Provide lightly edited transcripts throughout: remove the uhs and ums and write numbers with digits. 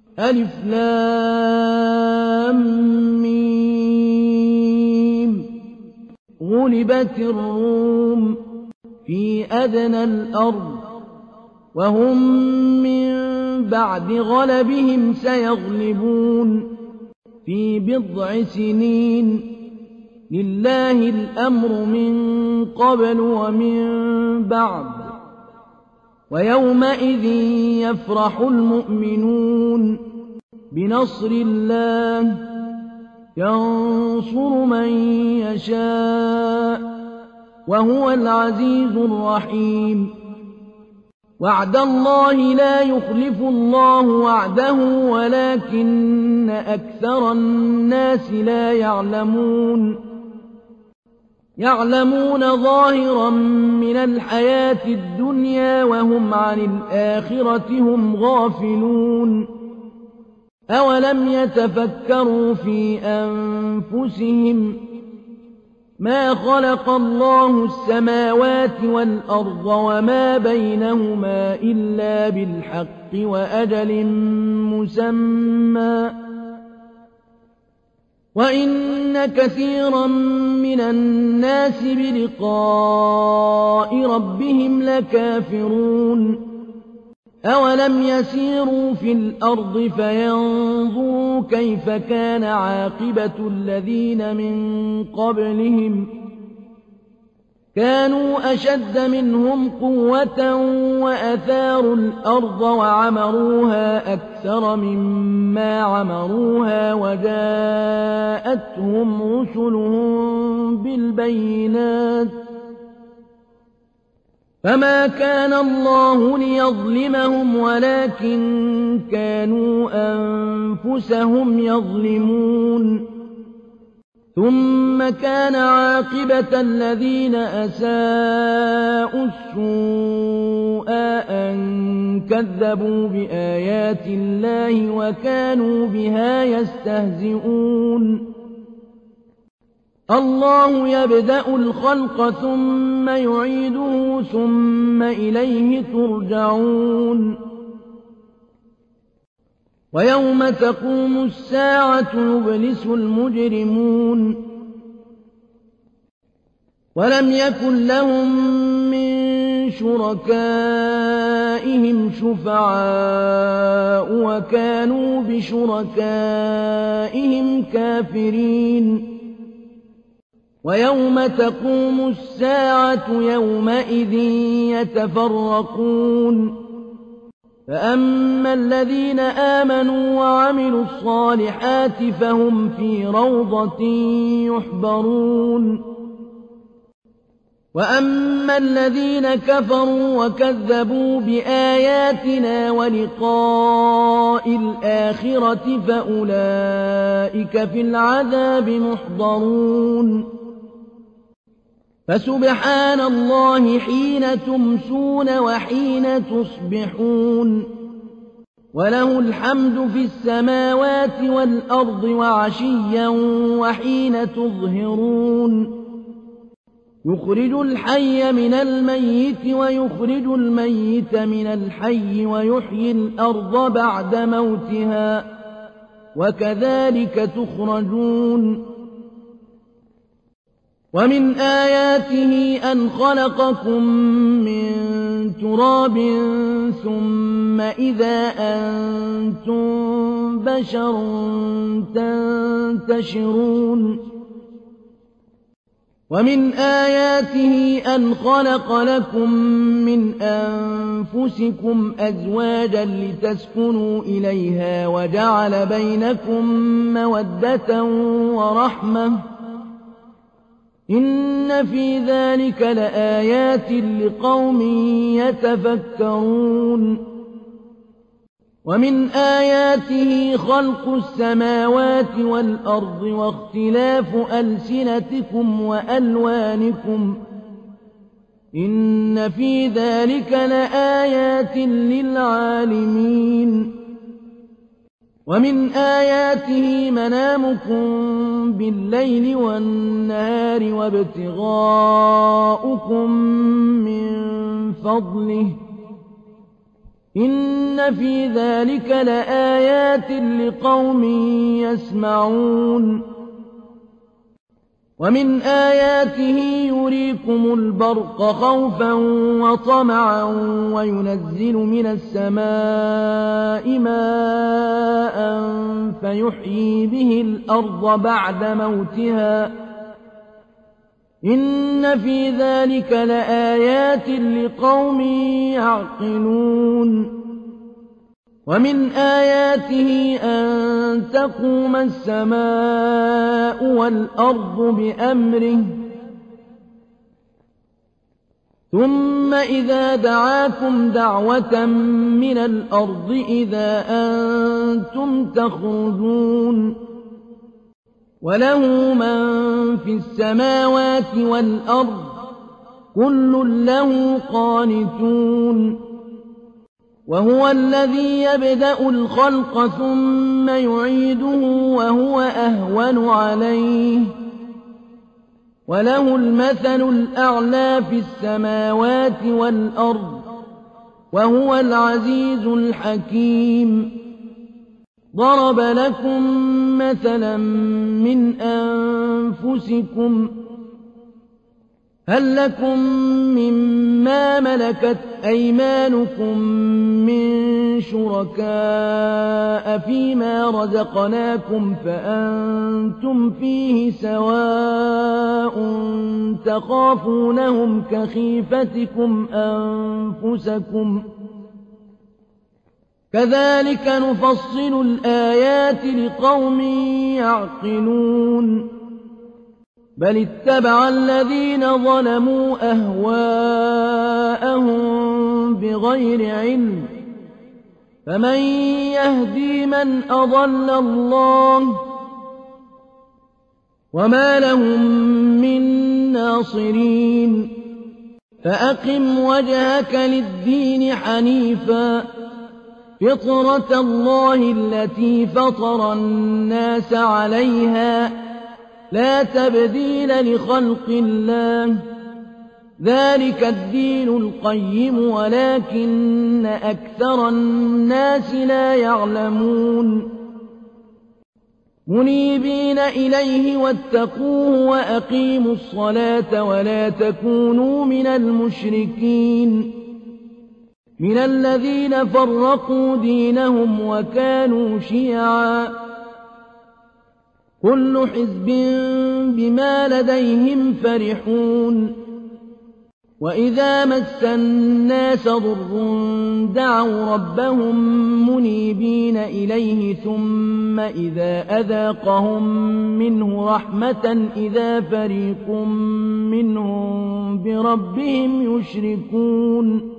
ألف لام ميم. غلبت الروم في أدنى الأرض وهم من بعد غلبهم سيغلبون في بضع سنين. لله الأمر من قبل ومن بعد ويومئذ يفرح المؤمنون بنصر الله ينصر من يشاء وهو العزيز الرحيم. وعد الله لا يخلف الله وعده ولكن أكثر الناس لا يعلمون ظاهرا من الحياة الدنيا وهم عن الآخرة هم غافلون. أولم يتفكروا في أنفسهم ما خلق الله السماوات والأرض وما بينهما إلا بالحق وأجل مسمى وإن كثيرا من الناس بلقاء ربهم لكافرون. أولم يسيروا في الأرض فينظروا كيف كان عاقبة الذين من قبلهم كانوا أشد منهم قوة وأثاروا الأرض وعمروها أكثر مما عمروها وجاءتهم رسلهم بالبينات فما كان الله ليظلمهم ولكن كانوا أنفسهم يظلمون. ثم كان عاقبة الذين أساءوا السوء أن كذبوا بآيات الله وكانوا بها يستهزئون. الله يبدأ الخلق ثم يعيده ثم إليه ترجعون. ويوم تقوم الساعة يبلس المجرمون ولم يكن لهم من شركائهم شفعاء وكانوا بشركائهم كافرين. ويوم تقوم الساعة يومئذ يتفرقون فأما الذين آمنوا وعملوا الصالحات فهم في روضة يحبرون وأما الذين كفروا وكذبوا بآياتنا ولقاء الآخرة فأولئك في العذاب محضرون. فسبحان الله حين تمسون وحين تصبحون وله الحمد في السماوات والأرض وعشيا وحين تظهرون. يخرج الحي من الميت ويخرج الميت من الحي ويحيي الأرض بعد موتها وكذلك تخرجون. ومن آياته أن خلقكم من تراب ثم إذا أنتم بشر تنتشرون. ومن آياته أن خلق لكم من أنفسكم أزواجا لتسكنوا إليها وجعل بينكم مودة ورحمة إن في ذلك لآيات لقوم يتفكرون. ومن آياته خلق السماوات والأرض واختلاف ألسنتكم وألوانكم إن في ذلك لآيات للعالمين. ومن آياته منامكم بالليل والنهار وابتغاؤكم من فضله إن في ذلك لآيات لقوم يسمعون ومن آياته يريكم البرق خوفا وطمعا وينزل من السماء ماء فيحيي به الأرض بعد موتها إن في ذلك لآيات لقوم يعقلون ومن آياته أن تقوم السماء والأرض بأمره ثم إذا دعاكم دعوة من الأرض إذا أنتم تخرجون وله من في السماوات والأرض كل له قانتون وهو الذي يبدأ الخلق ثم يعيده وهو أهون عليه وله المثل الأعلى في السماوات والأرض وهو العزيز الحكيم ضرب لكم مثلا من أنفسكم هل لكم مما ملكت أيمانكم من شركاء فيما رزقناكم فأنتم فيه سواء تخافونهم كخيفتكم أنفسكم كذلك نفصل الآيات لقوم يعقلون بل اتبع الذين ظلموا أهواءهم بغير علم فمن يهدي من أضل الله وما لهم من ناصرين فأقم وجهك للدين حنيفا فطرة الله التي فطر الناس عليها لا تبديل لخلق الله ذلك الدين القيم ولكن أكثر الناس لا يعلمون منيبين إليه واتقوه وأقيموا الصلاة ولا تكونوا من المشركين من الذين فرقوا دينهم وكانوا شيعا كل حزب بما لديهم فرحون وإذا مس الناس ضر دعوا ربهم منيبين إليه ثم إذا أذاقهم منه رحمة إذا فريق منهم بربهم يشركون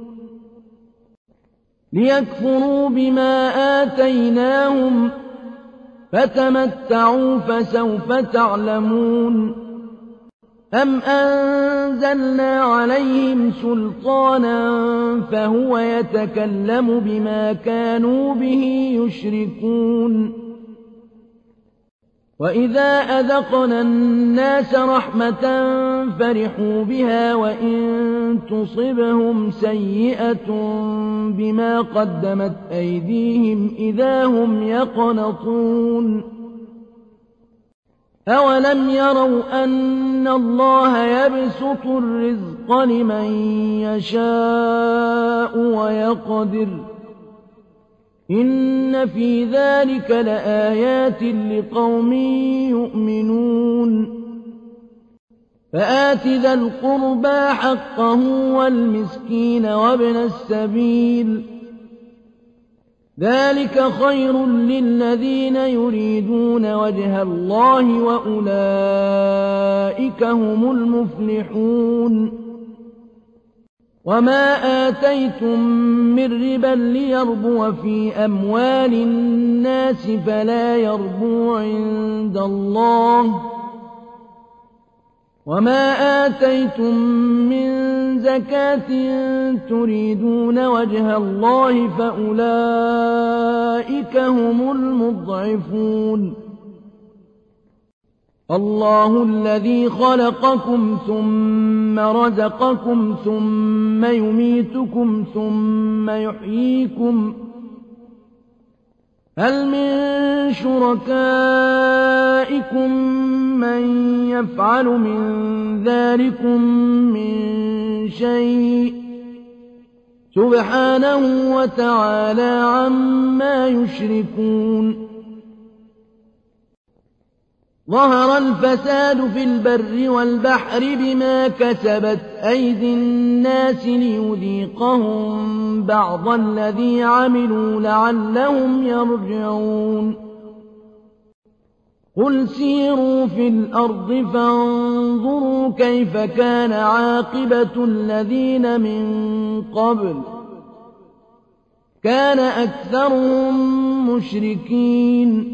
ليكفروا بما آتيناهم فتمتعوا فسوف تعلمون أم أنزلنا عليهم سلطانا فهو يتكلم بما كانوا به يشركون وإذا أذقنا الناس رحمة فرحوا بها وإن تصبهم سيئة بما قدمت أيديهم إذا هم يقنطون أولم يروا أن الله يبسط الرزق لمن يشاء ويقدر إن في ذلك لآيات لقوم يؤمنون فآت ذا القربى حقه والمسكين وابن السبيل ذلك خير للذين يريدون وجه الله وأولئك هم المفلحون وما آتيتم من ربا ليربو في أموال الناس فلا يربو عند الله وما آتيتم من زكاة تريدون وجه الله فأولئك هم المضعفون الله الذي خلقكم ثم رزقكم ثم يميتكم ثم يحييكم هل من شركائكم من يفعل من ذلكم من شيء سبحانه وتعالى عما يشركون ظهر الفساد في البر والبحر بما كسبت أيدي الناس ليذيقهم بعض الذي عملوا لعلهم يرجعون قل سيروا في الأرض فانظروا كيف كان عاقبة الذين من قبل كان أكثرهم مشركين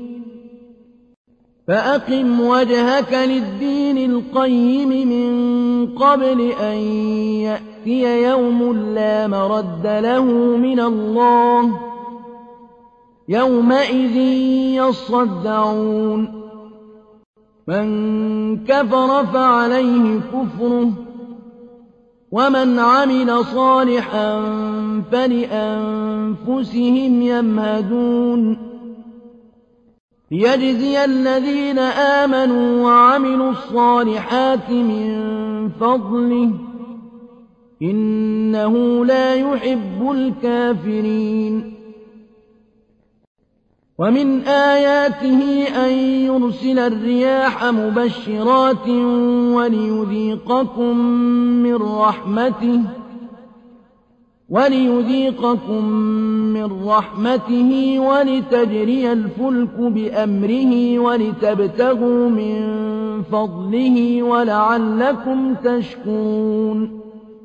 فأقم وجهك للدين القيم من قبل أن يأتي يوم لا مرد له من الله يومئذ يصدعون من كفر فعليه كفره ومن عمل صالحا فلأنفسهم يمهدون ليجزي الذين آمنوا وعملوا الصالحات من فضله إنه لا يحب الكافرين ومن آياته أن يرسل الرياح مبشرات وليذيقكم من رحمته ولتجري الفلك بأمره ولتبتغوا من فضله ولعلكم تشكرون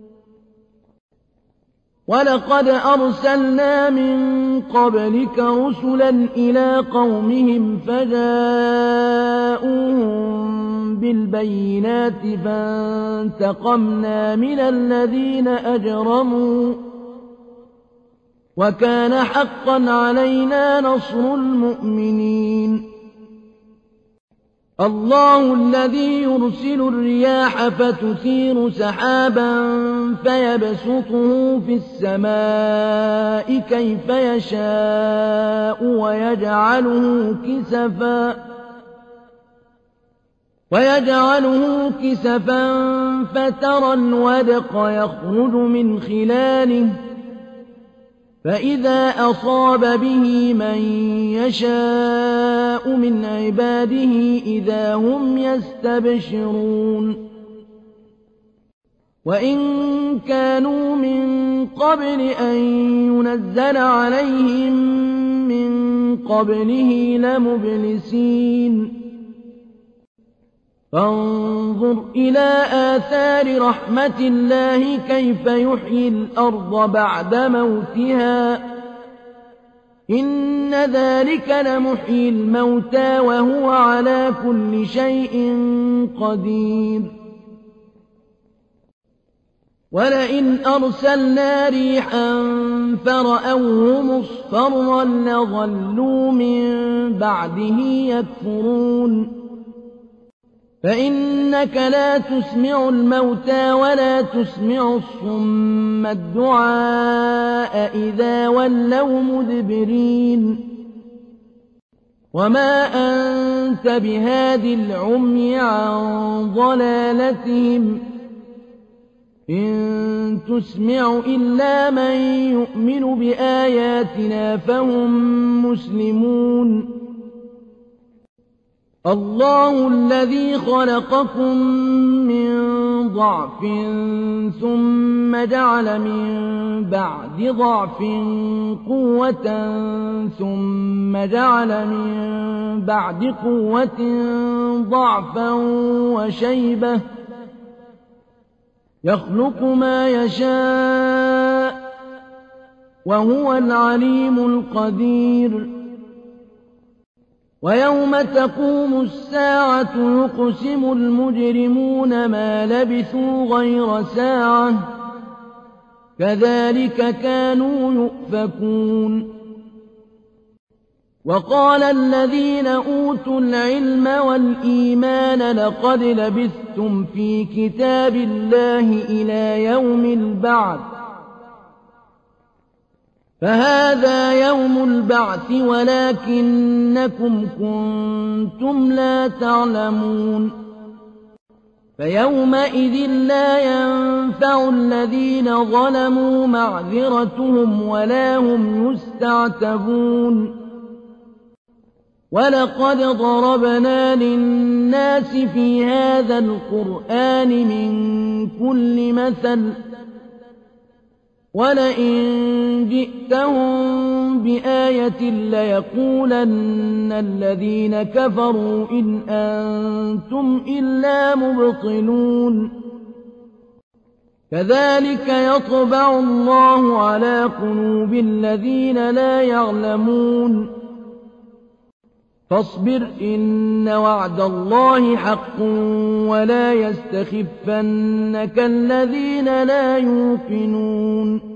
ولقد أرسلنا من قبلك رسلا إلى قومهم فجاءوهم بالبينات فانتقمنا من الذين أجرموا وكان حقا علينا نصر المؤمنين الله الذي يرسل الرياح فتثير سحابا فيبسطه في السماء كيف يشاء ويجعله كسفا فترى الودق يخرج من خلاله فإذا أصاب به من يشاء من عباده إذا هم يستبشرون وإن كانوا من قبل أن ينزل عليهم من قبله لمبلسين فانظر إلى آثار رحمة الله كيف يحيي الأرض بعد موتها إن ذلك لمحيي الموتى وهو على كل شيء قدير ولئن أرسلنا ريحا فرأوه مصفرا لظلوا من بعده يكفرون فإنك لا تسمع الموتى ولا تسمع الصم الدعاء إذا ولوا مدبرين وما أنت بهاد العمي عن ضلالتهم إن تسمع إلا من يؤمن بآياتنا فهم مسلمون الله الذي خلقكم من ضعف ثم جعل من بعد ضعف قوة ثم جعل من بعد قوة ضعفا وشيبة يخلق ما يشاء وهو العليم القدير ويوم تقوم الساعة يقسم المجرمون ما لبثوا غير ساعة كذلك كانوا يؤفكون وقال الذين أوتوا العلم والإيمان لقد لبثتم في كتاب الله إلى يوم البعث فهذا يوم البعث ولكنكم كنتم لا تعلمون فيومئذ لا ينفع الذين ظلموا معذرتهم ولا هم يستعتبون ولقد ضربنا للناس في هذا القرآن من كل مثل ولئن جئتهم بآية ليقولن الذين كفروا إن أنتم إلا مبطلون كذلك يطبع الله على قلوب الذين لا يعلمون فاصبر إن وعد الله حق ولا يستخفنك الذين لا يوقنون